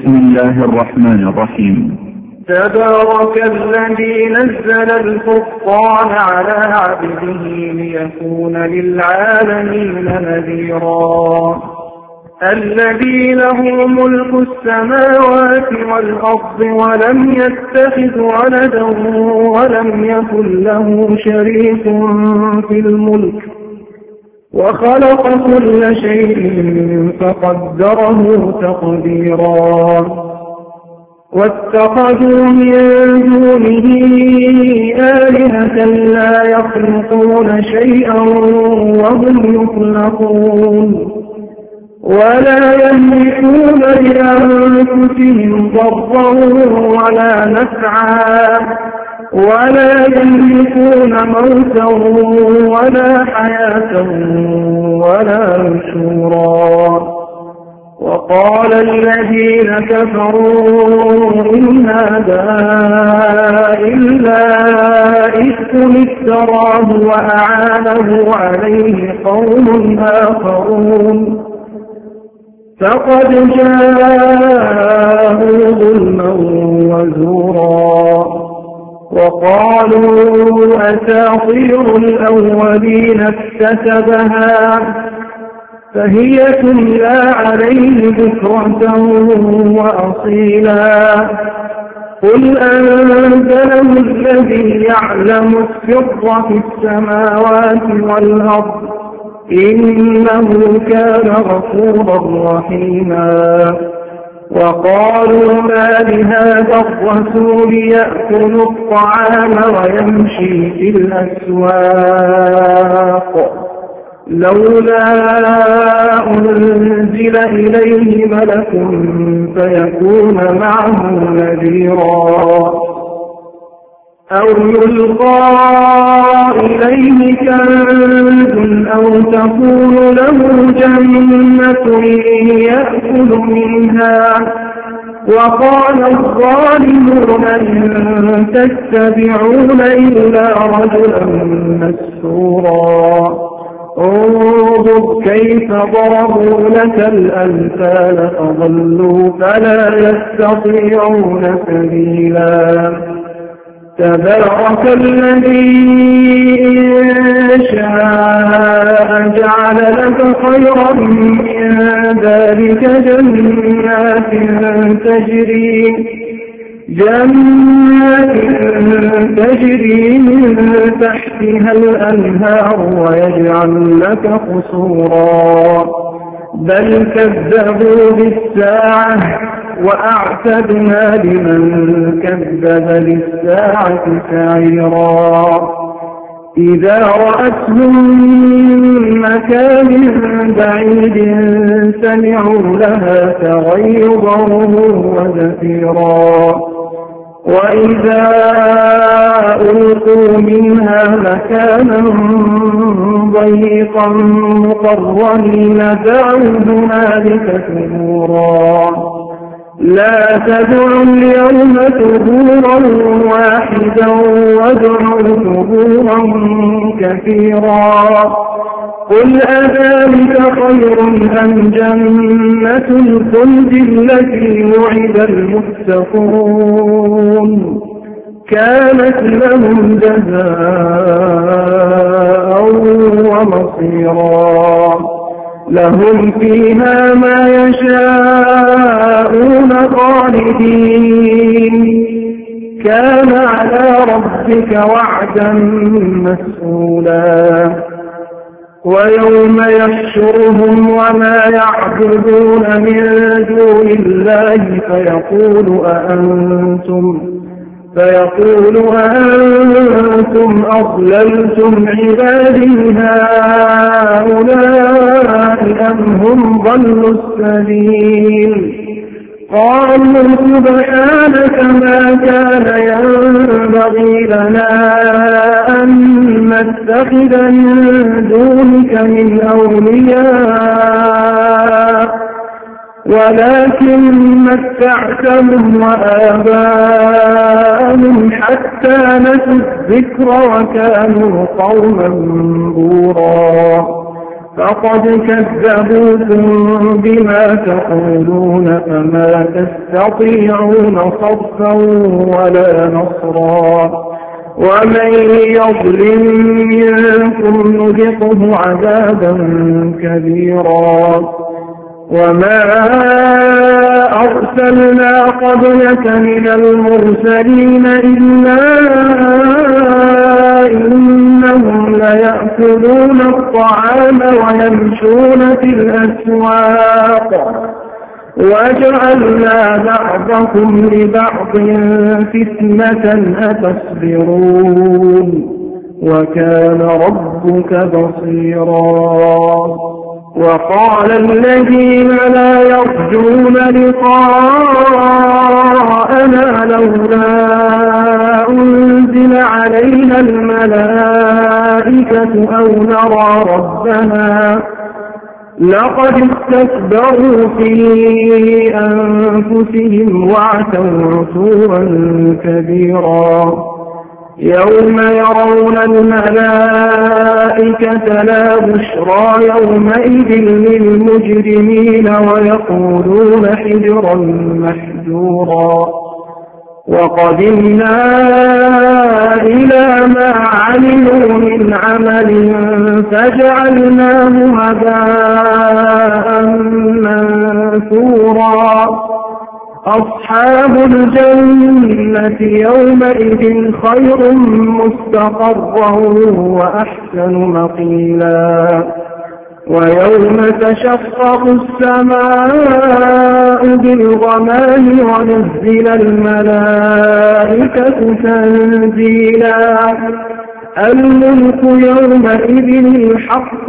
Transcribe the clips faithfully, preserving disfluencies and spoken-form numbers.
بسم الله الرحمن الرحيم. تبارك الذي نزل الفرقان على عبده ليكون للعالمين نذيرا. الذي له ملك السماوات والأرض ولم يتخذ ولدا ولم يكن له شريك في الملك وخلق كل شيء فقدره تقديرا. واتخذوا من دونه آلهة لا يخلقون شيئا وهم يخلقون ولا يملكون لأنفسهم ضرا ولا نفعا ولا يملكون موتا ولا حياة ولا نشورا. وقال الذين كفروا إن هذا إلا إفك افتراه وأعانه عليه قوم آخرون فقد جاءوا ظلما وزورا. وقالوا أساطير الأولين اكتسبها فهي تملى عليه بكرة وأصيلا. قل أنزله الذي يعلم السر في السماوات والأرض إنه كان غفورا رحيما. وقالوا ما لهذا الرسول يأكل الطعام ويمشي في الأسواق لولا أنزل إليه ملك فيكون معه نذيرا. أو يلقى إليه كنز أو تكون له جنة يأكل منها. وقال الظالمون إن تتبعون إلا رجلا مسحورا. انظر كيف ضربوا لك الأمثال فضلوا فلا يستطيعون سبيلا. تبارك الذي إن شاء جعل لك خيرا من ذلك جنات تجري جنات تجري من تحتها الأنهار ويجعل لك قصورا. بل كذبوا بالساعة وأعتدنا لمن كذب بالساعة سعيرا. إذا رأتهم من مكان بعيد سمعوا لها تغيظا وزفيرا. وإذا ألقوا منها مكانا ضيقا مقرنين دعوا هنالك ثبورا. لا تدعوا اليوم ثبورا واحدا وادعوا ثبورا كثيرا. قل أذلك خير أم جنة الخلد التي وعد المتقون كانت لهم جزاء ومصيرا. لهم فيها ما يشاءون خالدين كان على ربك وعدا مسئولا. ويوم يحشرهم وما يعبدون من دون الله فيقول أأنتم فيقول أأنتم أضللتم عبادي هؤلاء أم هم ضلوا السبيل. قالوا سبحانك ما كان ينبغي لنا أن نتخذ من دونك من أولياء ولكن متعتهم وآباءهم حتى نسوا الذكر وكانوا قوما بورا. فقد كذبوكم بما تقولون فما تستطيعون صرفا ولا نصرا ومن يظلم منكم نذقه عذابا كبيرا وما أرسلنا قبلك من المرسلين إلا إنهم ليأكلون الطعام ويمشون في الأسواق وجعلنا بعضكم لبعض فتنة أتصبرون وكان ربك بصيرا وقال الذين لا يرجون لقاءنا لولا أنزل علينا الملائكة أو نرى ربنا لقد استكبروا في أنفسهم وعتوا عتوا كبيرا يوم يرون الملائكة لا بشرى يومئذ للمجرمين ويقولون حجرا محجورا وقدمنا إلى ما عملوا من عمل فجعلناه هباء منثورا أصحاب الجنة يومئذ خير مستقرا وأحسن مقيلا ويوم تشقق السماء بالغمام ونزل الملائكة تنزيلا الملك يومئذ الحق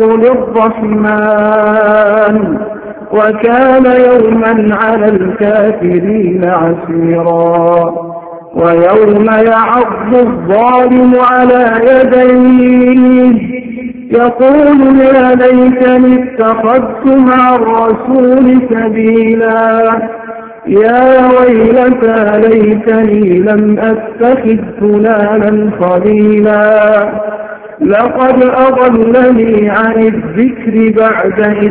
للرحمن وكان يوما على الكافرين عسيرا ويوم يعض الظالم على يديه يقول يا ليتني اتخذت مع الرسول سبيلا يا ويلتى ليتني لم أتخذ فلانا خليلا لقد أضلني عن الذكر بعد إذ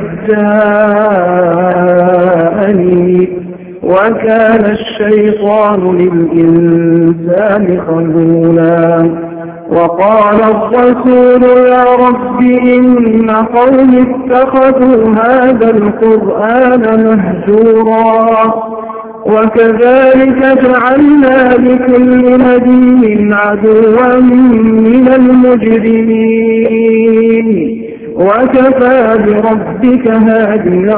جاءني وكان الشيطان للإنسان خذولا وقال الرسول يا رب إن قوم اتخذوا هذا القرآن مهجورا وكذلك جعلنا لكل نبي عدوا من المجرمين وكفى بربك هاديا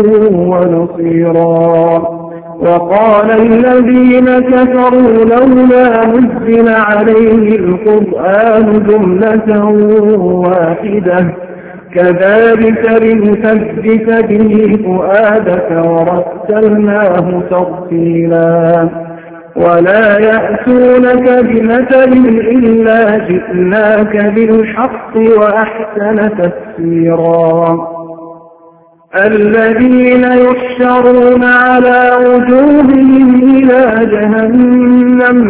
ونصيرا وقال الذين كفروا لولا نزل عليه القرآن جملة واحدة كذلك لنثبت به فؤادك ورتلناه ترتيلا ولا يأتونك بمثل إلا جئناك بالحق وأحسن تفسيرا الذين يحشرون على وجوههم إلى جهنم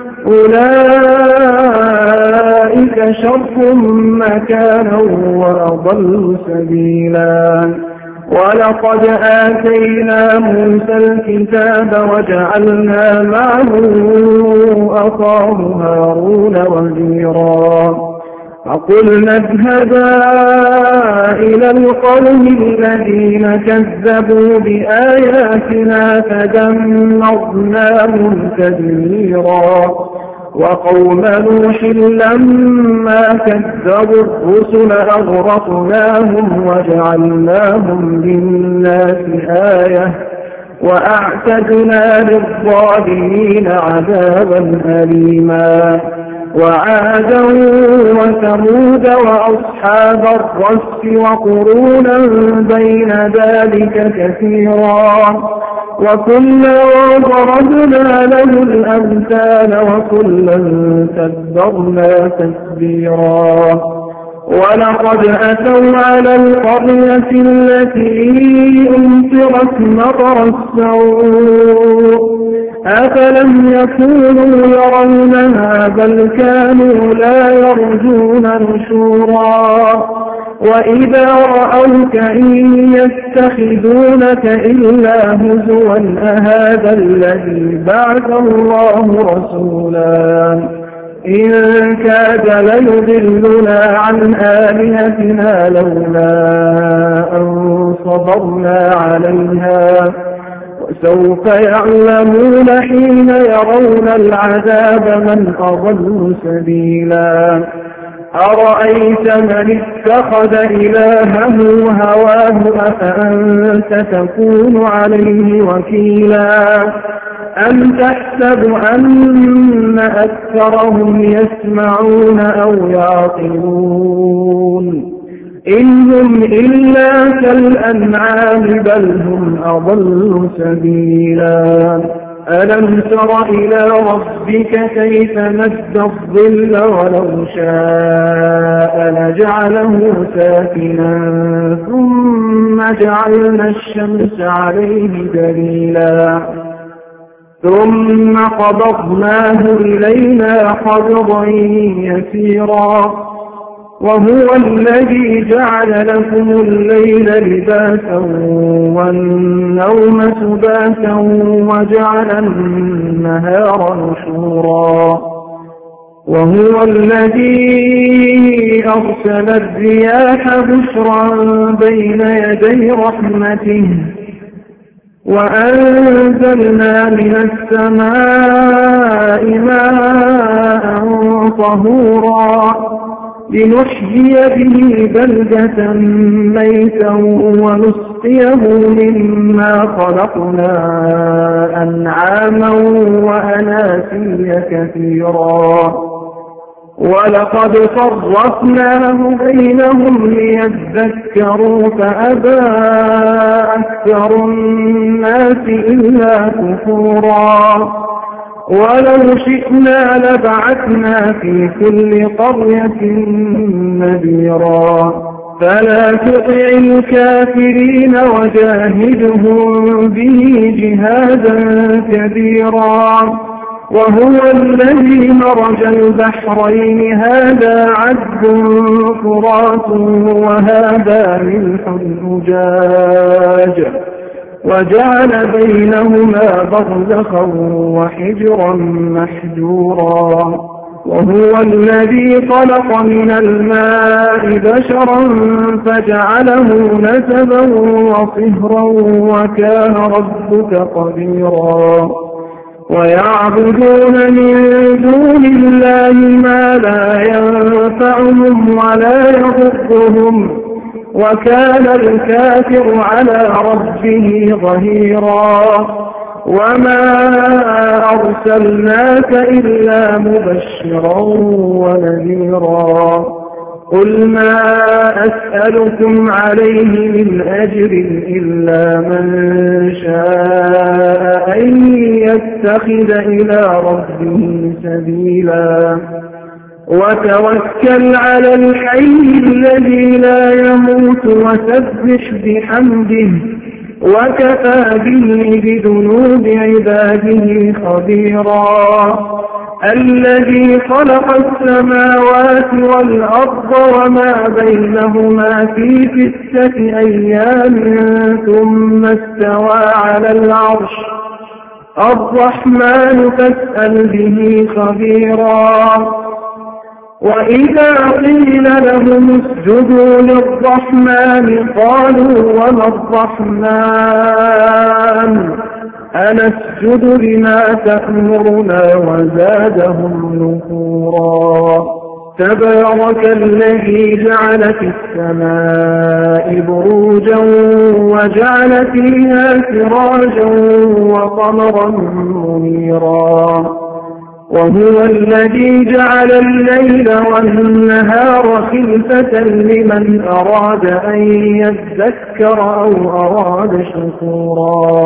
أولئك شر مكانا وأضل سبيلا ولقد آتينا موسى الكتاب وجعلنا معه أخاه هارون وزيرا فقلنا اذهبا إلى القوم الذين كذبوا بآياتنا فدمرناهم تدميرا وقوم نوح لما كذبوا الرسل أغرقناهم وجعلناهم للناس آية وأعتدنا للظالمين عذابا أليما وعادا وثمود وأصحاب الرس وقرونا بين ذلك كثيرا وكلا ضربنا له الأمثال وكلا تدبرنا تتبيرا ولقد أتوا على القرية التي أمطرت مطر السوء أفلم يكونوا يرونها بل كانوا لا يرجون نشورا وإذا رأوك إن يتخذونك إلا هزوا أهذا الذي بعث الله رسولا إن كاد ليضلنا عن آلهتنا لولا أن صبرنا عليها وسوف يعلمون حين يرون العذاب من أضل سبيلا أرأيت من اتخذ إلهه هواه أفأنت تكون عليه وكيلا أم تحسب أن أكثرهم يسمعون أو يعقلون إن هم إلا كالأنعام بل هم أضل سبيلا ألم تر إلى ربك كيف مد الظل ولو شاء لجعله ساكنا ثم جعلنا الشمس عليه دليلا ثم قبضناه إلينا قبضا يسيرا وهو الذي جعل لكم الليل لباسا والنوم سباتا وجعل النهار نشورا وهو الذي أرسل الرياح بشرا بين يدي رحمته وأنزلنا من السماء ماء طهورا لنحيي به بلدة ميتا ونسقيه مما خلقنا أنعاما وأناسيا كثيرا ولقد صرفناه بينهم ليذكروا فأبى أكثر الناس إلا كفورا ولو شئنا لبعثنا في كل قرية نذيرا فلا تطع الكافرين وجاهدهم به جهادا كبيرا وهو الذي مرج البحرين هذا عذب فرات وهذا ملح أجاج وجعل بينهما برزخا وحجرا محجورا وهو الذي خلق من الماء بشرا فجعله نسبا وصهرا وكان ربك قديرا ويعبدون من دون الله ما لا ينفعهم ولا يضرهم وكان الكافر على ربه ظهيرا وما أرسلناك إلا مبشرا ونذيرا قل ما أسألكم عليه من أجر إلا من شاء أن يتخذ إلى ربه سبيلا وتوكل على الحي الذي لا يموت وسبح بحمده وكفى به بذنوب عباده خبيرا الذي خلق السماوات والأرض وما بينهما في ستة أيام ثم استوى على العرش الرحمن فاسأل به خبيرا وإذا قيل لهم اسجدوا للرحمن قالوا وما الرحمن أنسجد لما تأمرنا وزادهم نفورا تبارك الذي جعل في السماء بروجا وجعل فيها سراجا وقمرا منيرا وهو الذي جعل الليل والنهار خلفة لمن أراد أن يذكر أو أراد شكورا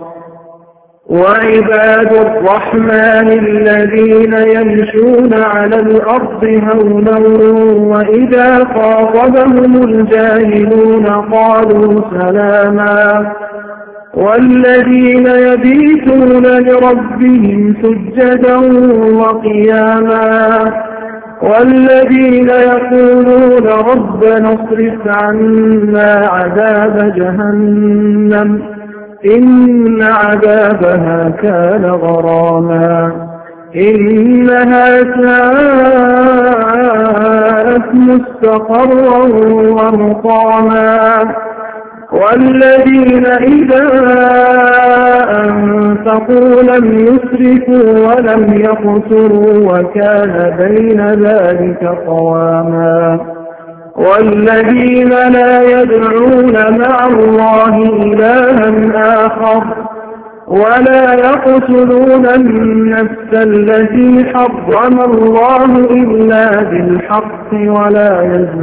وعباد الرحمن الذين يمشون على الأرض هونا وإذا خاطبهم الجاهلون قالوا سلاما والذين يبيتون لربهم سجدا وقياما والذين يقولون ربنا اصرف عنا عذاب جهنم إن عذابها كان غراما إنها ساءت مستقرا ومقاما والذين إذا أنفقوا لم يسرفوا ولم يقتروا وكان بين ذلك قواما والذين لا يدعون مع الله إلها آخر ولا يقتلون النفس التي حرم الله إلا بالحق ولا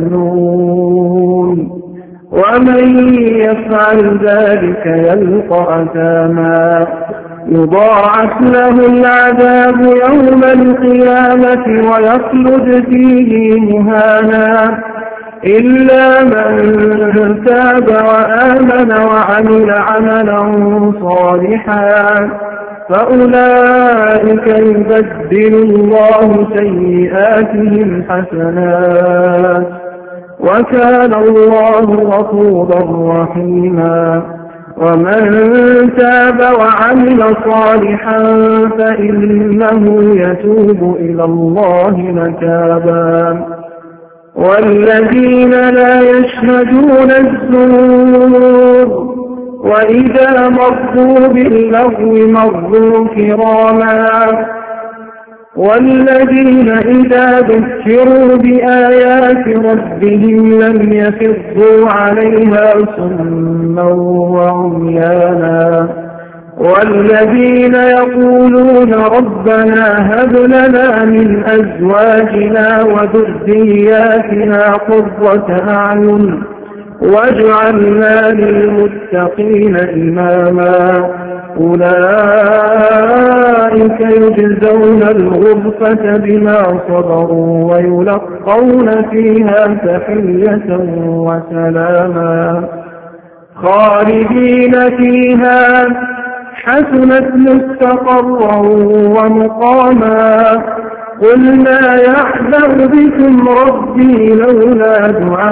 يزنون ومن يفعل ذلك يلقى أثاما يضاعف له العذاب يوم القيامة ويخلد فيه مهانا إلا من تاب وآمن وعمل عملا صالحا فأولئك يبدل الله سيئاتهم حسنات وكان الله غفورا رحيما ومن تاب وعمل صالحا فإنه يتوب إلى الله متابا والذين لا يشهدون الزور وإذا مروا باللغو مروا كراما والذين إذا ذكروا بآيات ربهم لم يخروا عليها صما وعميانا والذين يقولون ربنا هب لنا من أزواجنا وذرياتنا قرة أعين واجعلنا للمتقين إماما أولئك يجزون الغرفة بما صبروا ويلقون فيها تحية وسلاما خالدين فيها حسنت مستقرا ومقاما قل ما يعبأ بكم ربي لولا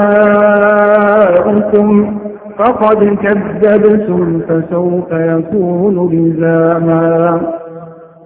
دعاؤكم فقد كذبتم فسوف يكون لزاما